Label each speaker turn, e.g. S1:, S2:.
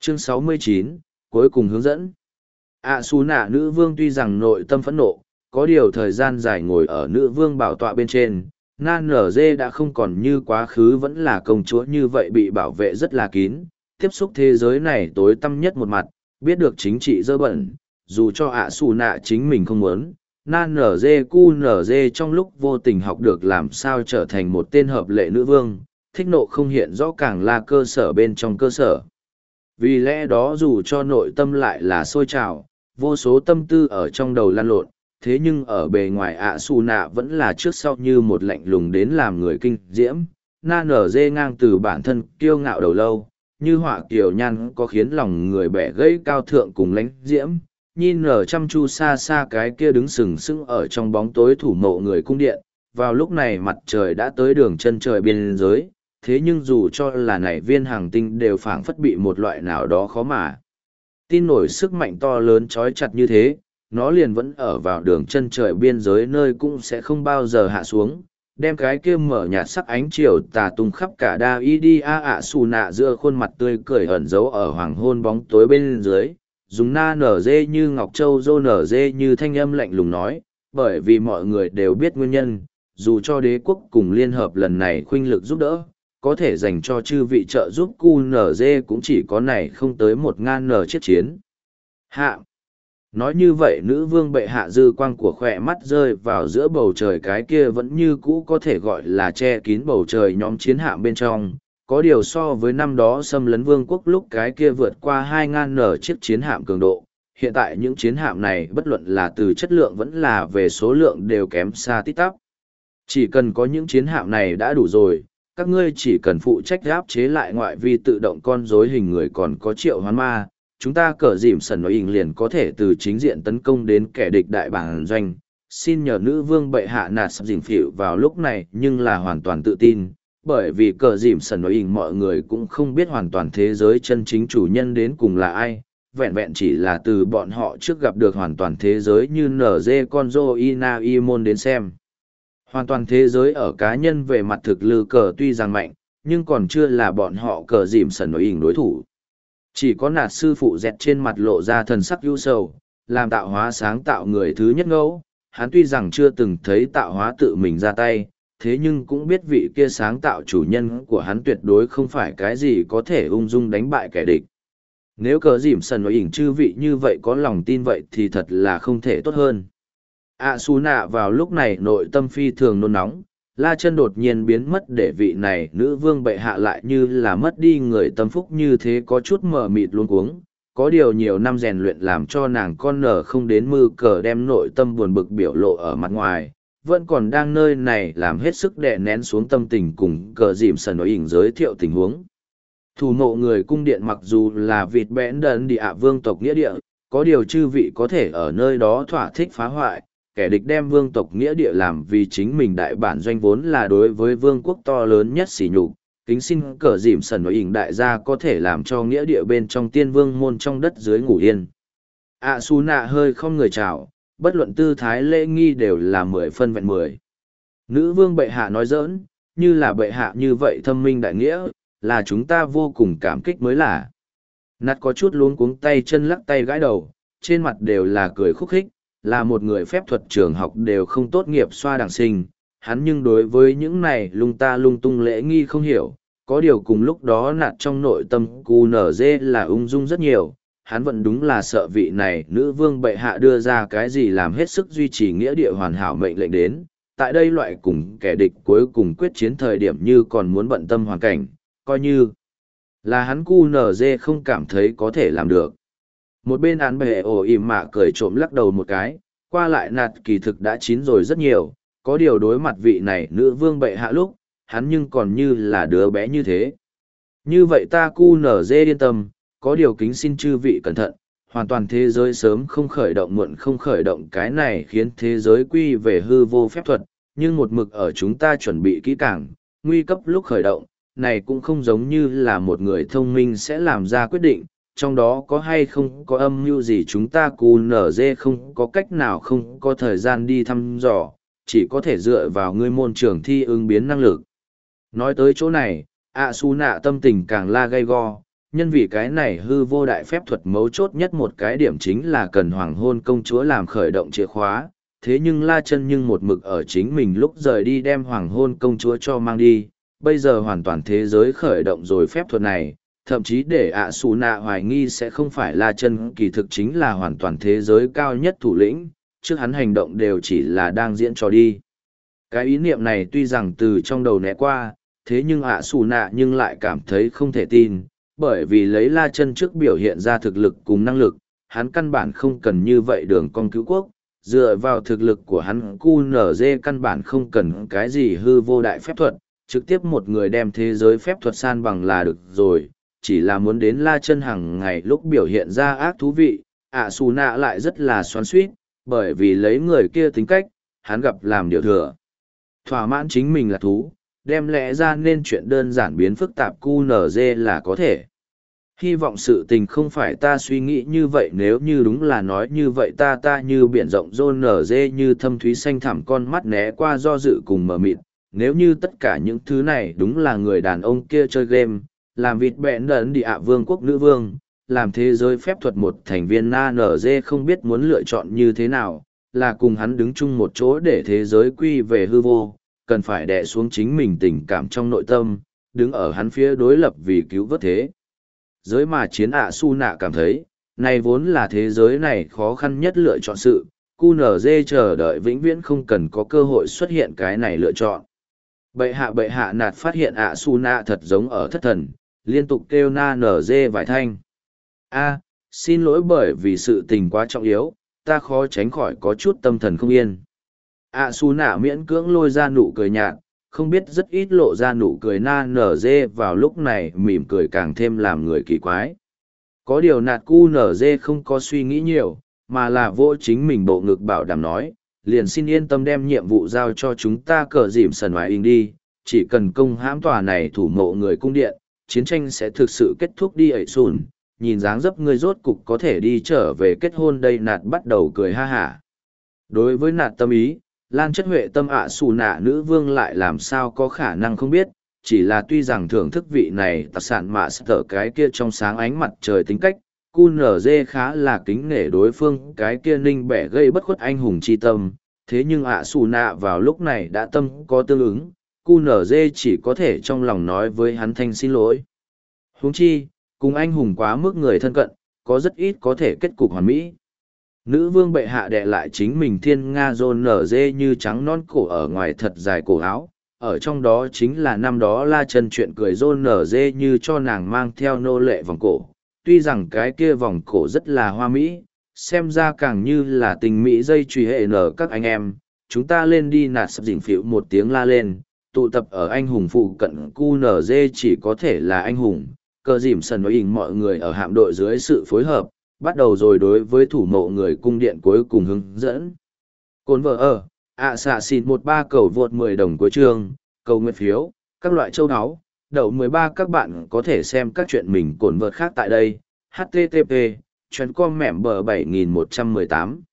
S1: Chương 69, cuối cùng hướng dẫn. Su nạ nữ vương tuy rằng nội tâm phẫn nộ, có điều thời gian dài ngồi ở nữ vương bảo tọa bên trên, nan nở dê đã không còn như quá khứ vẫn là công chúa như vậy bị bảo vệ rất là kín, tiếp xúc thế giới này tối tăm nhất một mặt, biết được chính trị dơ bẩn, dù cho Su nạ chính mình không muốn. Nan nở dê cu nở dê trong lúc vô tình học được làm sao trở thành một tên hợp lệ nữ vương, thích nộ không hiện rõ càng là cơ sở bên trong cơ sở. Vì lẽ đó dù cho nội tâm lại là sôi trào, vô số tâm tư ở trong đầu lăn lộn, thế nhưng ở bề ngoài Su nạ vẫn là trước sau như một lạnh lùng đến làm người kinh diễm. Na nở dê ngang từ bản thân kiêu ngạo đầu lâu, như họa kiều nhan có khiến lòng người bẻ gãy cao thượng cùng lánh diễm, nhìn nở chăm chu xa xa cái kia đứng sừng sững ở trong bóng tối thủ mộ người cung điện. Vào lúc này mặt trời đã tới đường chân trời biên giới, thế nhưng dù cho là này viên hàng tinh đều phảng phất bị một loại nào đó khó mà tin nổi sức mạnh to lớn trói chặt như thế, nó liền vẫn ở vào đường chân trời biên giới nơi cũng sẽ không bao giờ hạ xuống, đem cái kia mở nhạt sắc ánh chiều tà tung khắp cả đa y đi Su nạ giữa khuôn mặt tươi cười ẩn giấu ở hoàng hôn bóng tối bên dưới, dùng na nở dê như ngọc châu dô nở dê như thanh âm lạnh lùng nói, bởi vì mọi người đều biết nguyên nhân, dù cho đế quốc cùng liên hợp lần này khuynh lực giúp đỡ, có thể dành cho chư vị trợ giúp QNZ cũng chỉ có này không tới 1.000 chiếc chiến hạ. Nói như vậy nữ vương bệ hạ dư quang của khỏe mắt rơi vào giữa bầu trời cái kia vẫn như cũ có thể gọi là che kín bầu trời nhóm chiến hạm bên trong, có điều so với năm đó xâm lấn vương quốc lúc cái kia vượt qua 2.000 chiếc chiến hạm cường độ. Hiện tại những chiến hạm này bất luận là từ chất lượng vẫn là về số lượng đều kém xa tít tắp. Chỉ cần có những chiến hạm này đã đủ rồi, các ngươi chỉ cần phụ trách áp chế lại ngoại vi tự động con rối hình người còn có triệu hoán ma, chúng ta cờ dìm sần nói ỉng liền có thể từ chính diện tấn công đến kẻ địch đại bản doanh. Xin nhờ nữ vương bệ hạ nạt sập dìm phịu vào lúc này nhưng là hoàn toàn tự tin, bởi vì cờ dìm sần nói ỉng mọi người cũng không biết hoàn toàn thế giới chân chính chủ nhân đến cùng là ai, vẹn vẹn chỉ là từ bọn họ trước gặp được hoàn toàn thế giới như NG Conzo Ina Imon đến xem. Hoàn toàn thế giới ở cá nhân về mặt thực lực cờ tuy rằng mạnh, nhưng còn chưa là bọn họ cờ dìm sần nổi ỉng đối thủ. Chỉ có nạt sư phụ dẹt trên mặt lộ ra thần sắc ưu sầu, làm tạo hóa sáng tạo người thứ nhất ngẫu. Hắn tuy rằng chưa từng thấy tạo hóa tự mình ra tay, thế nhưng cũng biết vị kia sáng tạo chủ nhân của hắn tuyệt đối không phải cái gì có thể ung dung đánh bại kẻ địch. Nếu cờ dìm sần nổi ỉng chư vị như vậy có lòng tin vậy thì thật là không thể tốt hơn. Su nạ vào lúc này nội tâm phi thường nôn nóng, la chân đột nhiên biến mất để vị này nữ vương bệ hạ lại như là mất đi người tâm phúc như thế có chút mờ mịt luống cuống. Có điều nhiều năm rèn luyện làm cho nàng con nở không đến mư cờ đem nội tâm buồn bực biểu lộ ở mặt ngoài, vẫn còn đang nơi này làm hết sức đè nén xuống tâm tình cùng cờ dìm sần nói ỉng giới thiệu tình huống. Thủ mộ người cung điện mặc dù là vịt bẽn đần địa vương tộc nghĩa địa, có điều chư vị có thể ở nơi đó thỏa thích phá hoại. Kẻ địch đem vương tộc nghĩa địa làm vì chính mình đại bản doanh vốn là đối với vương quốc to lớn nhất sỉ nhục, kính xin cờ dìm sần nói ỉng đại gia có thể làm cho nghĩa địa bên trong tiên vương môn trong đất dưới ngủ yên. Su nạ hơi không người chào, bất luận tư thái lễ nghi đều là 10 phân vẹn 10. Nữ vương bệ hạ nói giỡn, như là bệ hạ như vậy thâm minh đại nghĩa, là chúng ta vô cùng cảm kích mới là. Nạt có chút luống cuống tay chân lắc tay gãi đầu, trên mặt đều là cười khúc khích. Là một người phép thuật trường học đều không tốt nghiệp xoa đẳng sinh, hắn nhưng đối với những này lung ta lung tung lễ nghi không hiểu, có điều cùng lúc đó nạt trong nội tâm QNZ là ung dung rất nhiều, hắn vẫn đúng là sợ vị này nữ vương bệ hạ đưa ra cái gì làm hết sức duy trì nghĩa địa hoàn hảo mệnh lệnh đến, tại đây loại cùng kẻ địch cuối cùng quyết chiến thời điểm như còn muốn bận tâm hoàn cảnh, coi như là hắn QNZ không cảm thấy có thể làm được. Một bên án bệ ổ ỉm mạ cười trộm lắc đầu một cái, qua lại nạt kỳ thực đã chín rồi rất nhiều, có điều đối mặt vị này nữ vương bệ hạ lúc, hắn nhưng còn như là đứa bé như thế. Như vậy ta QNZ yên tâm, có điều kính xin chư vị cẩn thận, hoàn toàn thế giới sớm không khởi động muộn không khởi động cái này khiến thế giới quy về hư vô phép thuật, nhưng một mực ở chúng ta chuẩn bị kỹ càng, nguy cấp lúc khởi động, này cũng không giống như là một người thông minh sẽ làm ra quyết định. Trong đó có hay không có âm mưu gì chúng ta QNZ không có cách nào không có thời gian đi thăm dò, chỉ có thể dựa vào ngươi môn trường thi ứng biến năng lực. Nói tới chỗ này, Su nạ tâm tình càng la gay go, Nhân vì cái này hư vô đại phép thuật mấu chốt nhất một cái điểm chính là cần hoàng hôn công chúa làm khởi động chìa khóa, thế nhưng La Chân nhưng một mực ở chính mình lúc rời đi đem hoàng hôn công chúa cho mang đi, bây giờ hoàn toàn thế giới khởi động rồi phép thuật này, thậm chí để ạ xù nạ hoài nghi sẽ không phải La Chân kỳ thực chính là hoàn toàn thế giới cao nhất thủ lĩnh, trước hắn hành động đều chỉ là đang diễn trò đi. Cái ý niệm này tuy rằng từ trong đầu né qua, thế nhưng ạ xù nạ nhưng lại cảm thấy không thể tin, bởi vì lấy La Chân trước biểu hiện ra thực lực cùng năng lực, hắn căn bản không cần như vậy đường con cứu quốc, dựa vào thực lực của hắn QNZ căn bản không cần cái gì hư vô đại phép thuật, trực tiếp một người đem thế giới phép thuật san bằng là được rồi, chỉ là muốn đến La Chân hàng ngày lúc biểu hiện ra ác thú vị, ạ xù nạ lại rất là xoắn xuýt, bởi vì lấy người kia tính cách, hắn gặp làm điều thừa. Thỏa mãn chính mình là thú, đem lẽ ra nên chuyện đơn giản biến phức tạp QNZ là có thể. Hy vọng sự tình không phải ta suy nghĩ như vậy, nếu như đúng là nói như vậy ta như biển rộng rôn nở dê như thâm thúy xanh thẳm con mắt né qua do dự cùng mờ mịt, nếu như tất cả những thứ này đúng là người đàn ông kia chơi game, làm vịt bẹn đấn đi ạ vương quốc nữ vương, làm thế giới phép thuật một thành viên na nở dê không biết muốn lựa chọn như thế nào, là cùng hắn đứng chung một chỗ để thế giới quy về hư vô, cần phải đè xuống chính mình tình cảm trong nội tâm, đứng ở hắn phía đối lập vì cứu vớt thế giới mà chiến ạ su nạ cảm thấy, này vốn là thế giới này khó khăn nhất lựa chọn sự, QNZ chờ đợi vĩnh viễn không cần có cơ hội xuất hiện cái này lựa chọn. Bệ hạ nạt phát hiện ạ su nạ thật giống ở thất thần, liên tục kêu na nở dê vài thanh. Xin lỗi bởi vì sự tình quá trọng yếu, ta khó tránh khỏi có chút tâm thần không yên. ạ su nạ miễn cưỡng lôi ra nụ cười nhạt, không biết rất ít lộ ra nụ cười na nở dê vào lúc này mỉm cười càng thêm làm người kỳ quái. Có điều nạt cu nở dê không có suy nghĩ nhiều, mà là vô chính mình bộ ngực bảo đảm nói, liền xin yên tâm đem nhiệm vụ giao cho chúng ta cờ dìm sần ngoài in đi, chỉ cần công hãm tòa này thủ mộ người cung điện, chiến tranh sẽ thực sự kết thúc đi ẩy sùn, nhìn dáng dấp ngươi rốt cục có thể đi trở về kết hôn đây nạt bắt đầu cười ha hả. Đối với nạt tâm ý, Lan chất huệ tâm ạ xù nạ nữ vương lại làm sao có khả năng không biết, chỉ là tuy rằng thưởng thức vị này tạc sản mạ sở cái kia trong sáng ánh mặt trời tính cách, QNZ khá là kính nể đối phương cái kia ninh bẻ gây bất khuất anh hùng chi tâm, thế nhưng ạ xù nạ vào lúc này đã tâm có tương ứng, QNZ chỉ có thể trong lòng nói với hắn thanh xin lỗi. Huống chi, cùng anh hùng quá mức người thân cận, có rất ít có thể kết cục hoàn mỹ. Nữ vương bệ hạ đè lại chính mình thiên nga rôn nở dê như trắng non cổ ở ngoài thật dài cổ áo, ở trong đó chính là năm đó La Chân chuyện cười rôn nở dê như cho nàng mang theo nô lệ vòng cổ. Tuy rằng cái kia vòng cổ rất là hoa mỹ, xem ra càng như là tình mỹ dây truy hệ nở các anh em, chúng ta lên đi nạt sập dình phịu một tiếng la lên, tụ tập ở anh hùng phụ cận QNZ chỉ có thể là anh hùng, cờ dìm sần nói hình mọi người ở hạm đội dưới sự phối hợp, bắt đầu rồi đối với thủ mộ người cung điện cuối cùng hướng dẫn. Cồn vợ ở, xạ xịt 13 cầu vượt 10 đồng cuối chương, cầu nguyện phiếu, các loại châu áo, đậu 13 các bạn có thể xem các chuyện mình cồn vợt khác tại đây, http, chuyến com mẻm bờ 7118.